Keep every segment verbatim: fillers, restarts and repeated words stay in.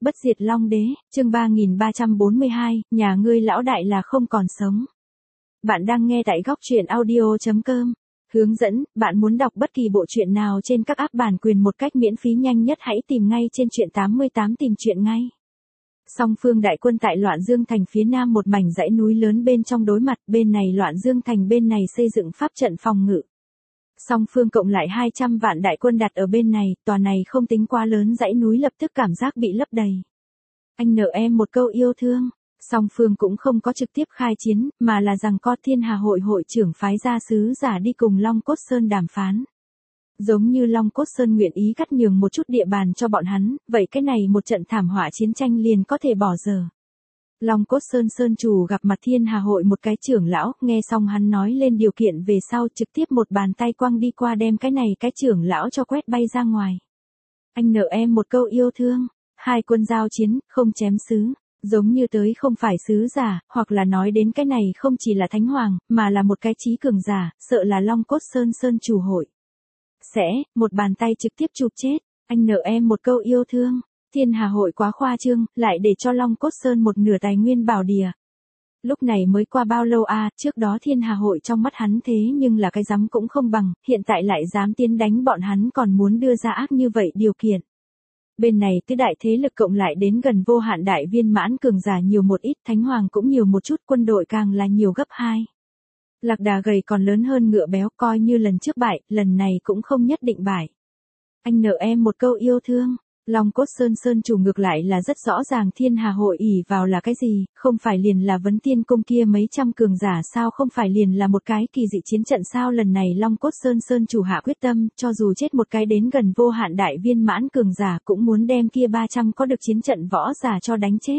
Bất diệt Long Đế, chương ba nghìn ba trăm bốn mươi hai, nhà ngươi lão đại là không còn sống. Bạn đang nghe tại góc truyện audio chấm com. Hướng dẫn, bạn muốn đọc bất kỳ bộ truyện nào trên các app bản quyền một cách miễn phí nhanh nhất hãy tìm ngay trên truyện tám mươi tám tìm truyện ngay. Song phương đại quân tại Loạn Dương Thành phía nam một mảnh dãy núi lớn bên trong đối mặt, bên này Loạn Dương Thành bên này xây dựng pháp trận phòng ngự. Song phương cộng lại hai trăm vạn đại quân đặt ở bên này, tòa này không tính quá lớn dãy núi lập tức cảm giác bị lấp đầy. Anh nợ em một câu yêu thương. Song phương cũng không có trực tiếp khai chiến, mà là rằng có Thiên Hà hội hội trưởng phái ra sứ giả đi cùng Long Cốt Sơn đàm phán. Giống như Long Cốt Sơn nguyện ý cắt nhường một chút địa bàn cho bọn hắn, vậy cái này một trận thảm họa chiến tranh liền có thể bỏ dở. Long Cốt Sơn Sơn chủ gặp mặt Thiên Hà hội một cái trưởng lão, nghe xong hắn nói lên điều kiện về sau trực tiếp một bàn tay quăng đi qua đem cái này cái trưởng lão cho quét bay ra ngoài. Anh nợ em một câu yêu thương, hai quân giao chiến, không chém sứ. Giống như tới không phải sứ giả, hoặc là nói đến cái này không chỉ là thánh hoàng, mà là một cái trí cường giả, sợ là Long Cốt Sơn Sơn chủ hội. Sẽ, một bàn tay trực tiếp chụp chết, anh nợ em một câu yêu thương. Thiên Hà hội quá khoa trương, lại để cho Long Cốt Sơn một nửa tài nguyên bảo địa. Lúc này mới qua bao lâu à, trước đó Thiên Hà hội trong mắt hắn thế nhưng là cái dám cũng không bằng, hiện tại lại dám tiến đánh bọn hắn còn muốn đưa ra ác như vậy điều kiện. Bên này tứ đại thế lực cộng lại đến gần vô hạn đại viên mãn cường giả nhiều một ít, thánh hoàng cũng nhiều một chút, quân đội càng là nhiều gấp hai. Lạc đà gầy còn lớn hơn ngựa béo, coi như lần trước bại, lần này cũng không nhất định bại. Anh nợ em một câu yêu thương. Long Cốt Sơn Sơn chủ ngược lại là rất rõ ràng Thiên Hà hội ỷ vào là cái gì, không phải liền là Vấn Tiên Cung kia mấy trăm cường giả sao, không phải liền là một cái kỳ dị chiến trận sao. Lần này Long Cốt Sơn Sơn chủ hạ quyết tâm, cho dù chết một cái đến gần vô hạn đại viên mãn cường giả cũng muốn đem kia ba trăm có được chiến trận võ giả cho đánh chết.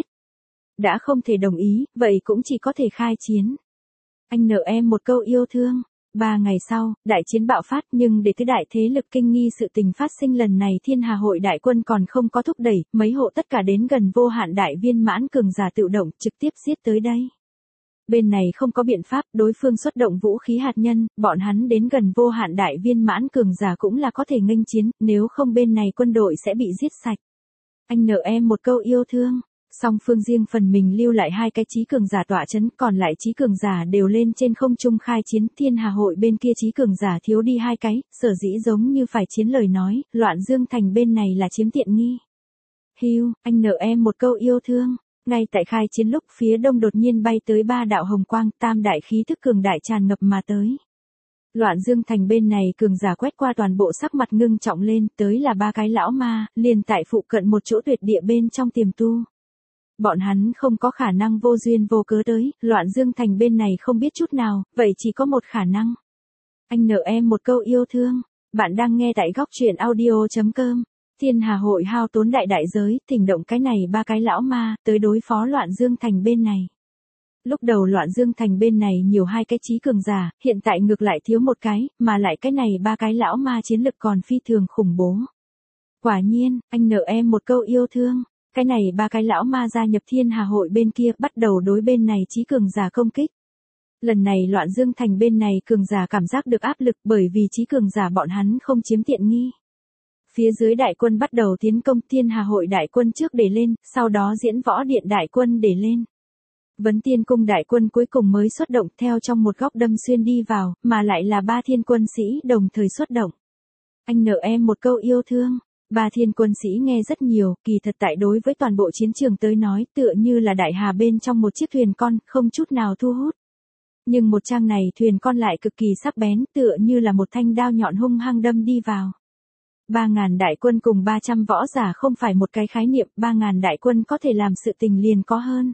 Đã không thể đồng ý, vậy cũng chỉ có thể khai chiến. Anh nợ em một câu yêu thương. Ba ngày sau, đại chiến bạo phát, nhưng để tứ đại thế lực kinh nghi sự tình phát sinh lần này Thiên Hà hội đại quân còn không có thúc đẩy, mấy hộ tất cả đến gần vô hạn đại viên mãn cường giả tự động trực tiếp giết tới đây. Bên này không có biện pháp, đối phương xuất động vũ khí hạt nhân, bọn hắn đến gần vô hạn đại viên mãn cường giả cũng là có thể nghênh chiến, nếu không bên này quân đội sẽ bị giết sạch. Anh nợ em một câu yêu thương. Song phương riêng phần mình lưu lại hai cái trí cường giả tọa chấn, còn lại trí cường giả đều lên trên không trung khai chiến. Thiên Hà hội bên kia trí cường giả thiếu đi hai cái, sở dĩ giống như phải chiến lời nói, Loạn Dương Thành bên này là chiếm tiện nghi. Hiu, anh nợ em một câu yêu thương. Ngay tại khai chiến lúc phía đông đột nhiên bay tới ba đạo hồng quang, tam đại khí thức cường đại tràn ngập mà tới. Loạn Dương Thành bên này cường giả quét qua toàn bộ sắc mặt ngưng trọng lên, tới là ba cái lão ma, liền tại phụ cận một chỗ tuyệt địa bên trong tiềm tu. Bọn hắn không có khả năng vô duyên vô cớ tới, Loạn Dương Thành bên này không biết chút nào, vậy chỉ có một khả năng. Anh nợ em một câu yêu thương. Bạn đang nghe tại góc truyện audio chấm com. Thiên Hà hội hao tốn đại đại giới, thỉnh động cái này ba cái lão ma, tới đối phó Loạn Dương Thành bên này. Lúc đầu Loạn Dương Thành bên này nhiều hai cái trí cường giả, hiện tại ngược lại thiếu một cái, mà lại cái này ba cái lão ma chiến lực còn phi thường khủng bố. Quả nhiên, anh nợ em một câu yêu thương. Cái này ba cái lão ma gia nhập Thiên Hà hội bên kia bắt đầu đối bên này trí cường giả công kích. Lần này Loạn Dương Thành bên này cường giả cảm giác được áp lực bởi vì trí cường giả bọn hắn không chiếm tiện nghi. Phía dưới đại quân bắt đầu tiến công, Thiên Hà hội đại quân trước để lên, sau đó Diễn Võ Điện đại quân để lên. Vấn Tiên Cung đại quân cuối cùng mới xuất động theo trong một góc đâm xuyên đi vào, mà lại là ba thiên quân sĩ đồng thời xuất động. Anh nợ em một câu yêu thương. Ba thiên quân sĩ nghe rất nhiều, kỳ thật tại đối với toàn bộ chiến trường tới nói tựa như là đại hà bên trong một chiếc thuyền con, không chút nào thu hút. Nhưng một trang này thuyền con lại cực kỳ sắc bén, tựa như là một thanh đao nhọn hung hăng đâm đi vào. Ba ngàn đại quân cùng ba trăm võ giả không phải một cái khái niệm, ba ngàn đại quân có thể làm sự tình liền có hơn.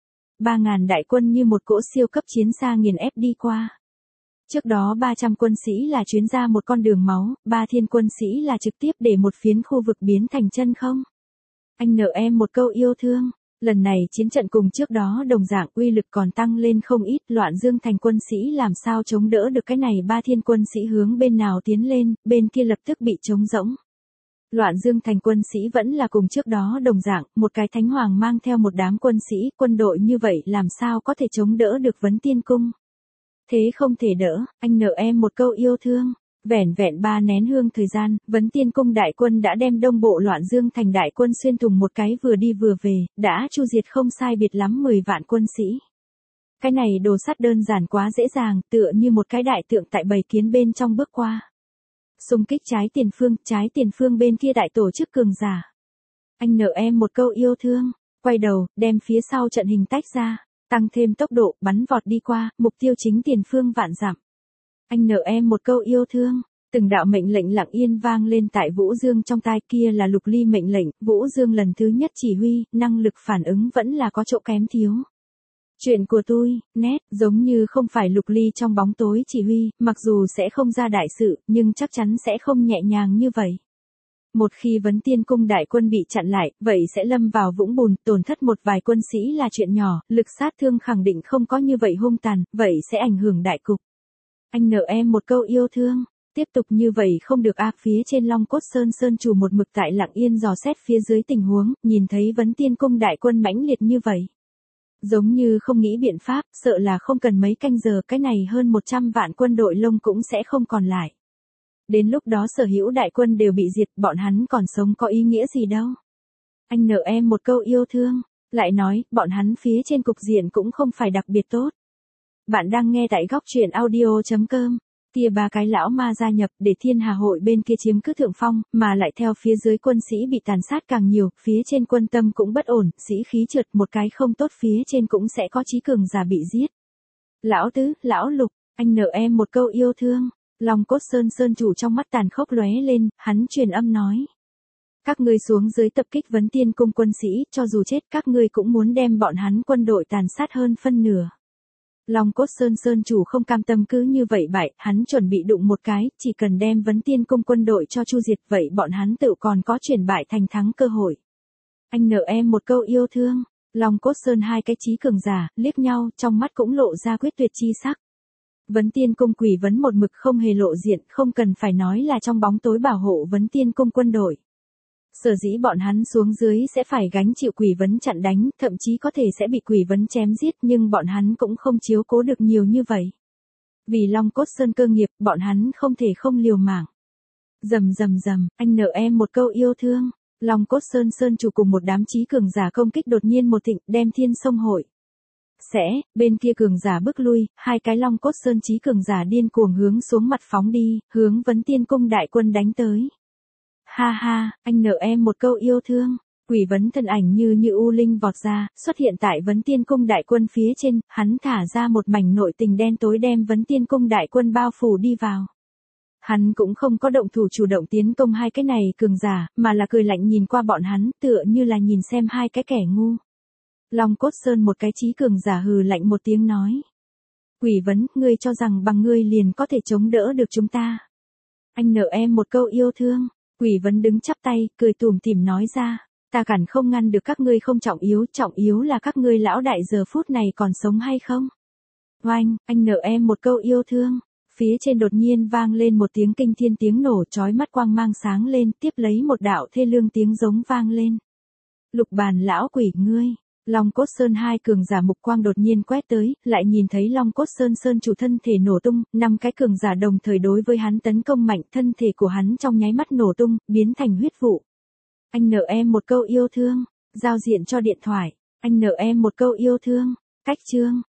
Ba ngàn đại quân như một cỗ siêu cấp chiến xa nghiền ép đi qua. Trước đó ba trăm quân sĩ là chuyến ra một con đường máu, ba thiên quân sĩ là trực tiếp để một phiến khu vực biến thành chân không. Anh nợ em một câu yêu thương. Lần này chiến trận cùng trước đó đồng dạng uy lực còn tăng lên không ít, Loạn Dương Thành quân sĩ làm sao chống đỡ được cái này ba thiên quân sĩ hướng bên nào tiến lên, bên kia lập tức bị trống rỗng. Loạn Dương Thành quân sĩ vẫn là cùng trước đó đồng dạng, một cái thánh hoàng mang theo một đám quân sĩ, quân đội như vậy làm sao có thể chống đỡ được Vấn Tiên Cung. Thế không thể đỡ, anh nợ em một câu yêu thương. Vẻn vẹn ba nén hương thời gian, Vấn Tiên Cung đại quân đã đem đông bộ Loạn Dương thành đại quân xuyên thủng một cái vừa đi vừa về, đã chu diệt không sai biệt lắm mười vạn quân sĩ. Cái này đồ sắt đơn giản quá dễ dàng, tựa như một cái đại tượng tại bầy kiến bên trong bước qua. Xung kích trái tiền phương, trái tiền phương bên kia đại tổ chức cường giả. Anh nợ em một câu yêu thương, quay đầu, đem phía sau trận hình tách ra, tăng thêm tốc độ, bắn vọt đi qua, mục tiêu chính tiền phương vạn dặm. Anh nợ em một câu yêu thương, từng đạo mệnh lệnh lặng yên vang lên tại Vũ Dương trong tai, kia là Lục Ly mệnh lệnh, Vũ Dương lần thứ nhất chỉ huy, năng lực phản ứng vẫn là có chỗ kém thiếu. Chuyện của tôi, nét, giống như không phải Lục Ly trong bóng tối chỉ huy, mặc dù sẽ không ra đại sự, nhưng chắc chắn sẽ không nhẹ nhàng như vậy. Một khi Vấn Tiên Cung đại quân bị chặn lại, vậy sẽ lâm vào vũng bùn, tổn thất một vài quân sĩ là chuyện nhỏ, lực sát thương khẳng định không có như vậy hung tàn, vậy sẽ ảnh hưởng đại cục. Anh nợ em một câu yêu thương, tiếp tục như vậy không được a. Phía trên Long Cốt Sơn Sơn chủ một mực tại lặng yên dò xét phía dưới tình huống, nhìn thấy Vấn Tiên Cung đại quân mãnh liệt như vậy. Giống như không nghĩ biện pháp, sợ là không cần mấy canh giờ cái này hơn một trăm vạn quân đội lông cũng sẽ không còn lại. Đến lúc đó sở hữu đại quân đều bị diệt, bọn hắn còn sống có ý nghĩa gì đâu. Anh nợ em một câu yêu thương, lại nói, bọn hắn phía trên cục diện cũng không phải đặc biệt tốt. Bạn đang nghe tại góc truyện audio chấm com. Tia ba cái lão ma gia nhập để Thiên Hà hội bên kia chiếm cứ thượng phong, mà lại theo phía dưới quân sĩ bị tàn sát càng nhiều, phía trên quân tâm cũng bất ổn, sĩ khí trượt, một cái không tốt phía trên cũng sẽ có chí cường giả bị giết. Lão Tứ, Lão Lục, anh nợ em một câu yêu thương. Long Cốt Sơn Sơn chủ trong mắt tàn khốc lóe lên, hắn truyền âm nói. Các ngươi xuống dưới tập kích Vấn Tiên Cung quân sĩ, cho dù chết các ngươi cũng muốn đem bọn hắn quân đội tàn sát hơn phân nửa. Long Cốt Sơn Sơn chủ không cam tâm cứ như vậy bại, hắn chuẩn bị đụng một cái, chỉ cần đem Vấn Tiên Cung quân đội cho chu diệt, vậy bọn hắn tự còn có chuyển bại thành thắng cơ hội. Anh nợ em một câu yêu thương, Long Cốt Sơn hai cái chí cường giả, liếc nhau, trong mắt cũng lộ ra quyết tuyệt chi sắc. Vấn Tiên Cung Quỷ Vấn một mực không hề lộ diện, không cần phải nói là trong bóng tối bảo hộ Vấn Tiên Cung quân đội. Sở dĩ bọn hắn xuống dưới sẽ phải gánh chịu Quỷ Vấn chặn đánh, thậm chí có thể sẽ bị Quỷ Vấn chém giết, nhưng bọn hắn cũng không chiếu cố được nhiều như vậy. Vì Long Cốt Sơn cơ nghiệp, bọn hắn không thể không liều mạng. Rầm rầm rầm, anh nợ em một câu yêu thương. Long Cốt Sơn Sơn chủ cùng một đám chí cường giả công kích đột nhiên một thịnh, đem Thiên Sông hội. Sẽ, bên kia cường giả bước lui, hai cái Long Cốt Sơn chí cường giả điên cuồng hướng xuống mặt phóng đi, hướng Vấn Tiên Cung đại quân đánh tới. Ha ha, anh nợ em một câu yêu thương. Quỷ Vấn thân ảnh như như u linh vọt ra, xuất hiện tại Vấn Tiên Cung đại quân phía trên, hắn thả ra một mảnh nội tình đen tối đem Vấn Tiên Cung đại quân bao phủ đi vào. Hắn cũng không có động thủ chủ động tiến công hai cái này cường giả, mà là cười lạnh nhìn qua bọn hắn, tựa như là nhìn xem hai cái kẻ ngu. Long Cốt Sơn một cái chí cường giả hừ lạnh một tiếng nói. Quỷ Vấn, ngươi cho rằng bằng ngươi liền có thể chống đỡ được chúng ta. Anh nợ em một câu yêu thương. Quỷ Vấn đứng chắp tay, cười tủm tỉm nói ra. Ta cản không ngăn được các ngươi không trọng yếu, trọng yếu là các ngươi lão đại giờ phút này còn sống hay không. Oanh, anh nợ em một câu yêu thương. Phía trên đột nhiên vang lên một tiếng kinh thiên tiếng nổ, chói mắt quang mang sáng lên, tiếp lấy một đạo thê lương tiếng giống vang lên. Lục Bàn lão quỷ ngươi. Long Cốt Sơn hai cường giả mục quang đột nhiên quét tới, lại nhìn thấy Long Cốt Sơn Sơn chủ thân thể nổ tung, năm cái cường giả đồng thời đối với hắn tấn công mạnh, thân thể của hắn trong nháy mắt nổ tung, biến thành huyết vụ. Anh nợ em một câu yêu thương, giao diện cho điện thoại. Anh nợ em một câu yêu thương, cách chương.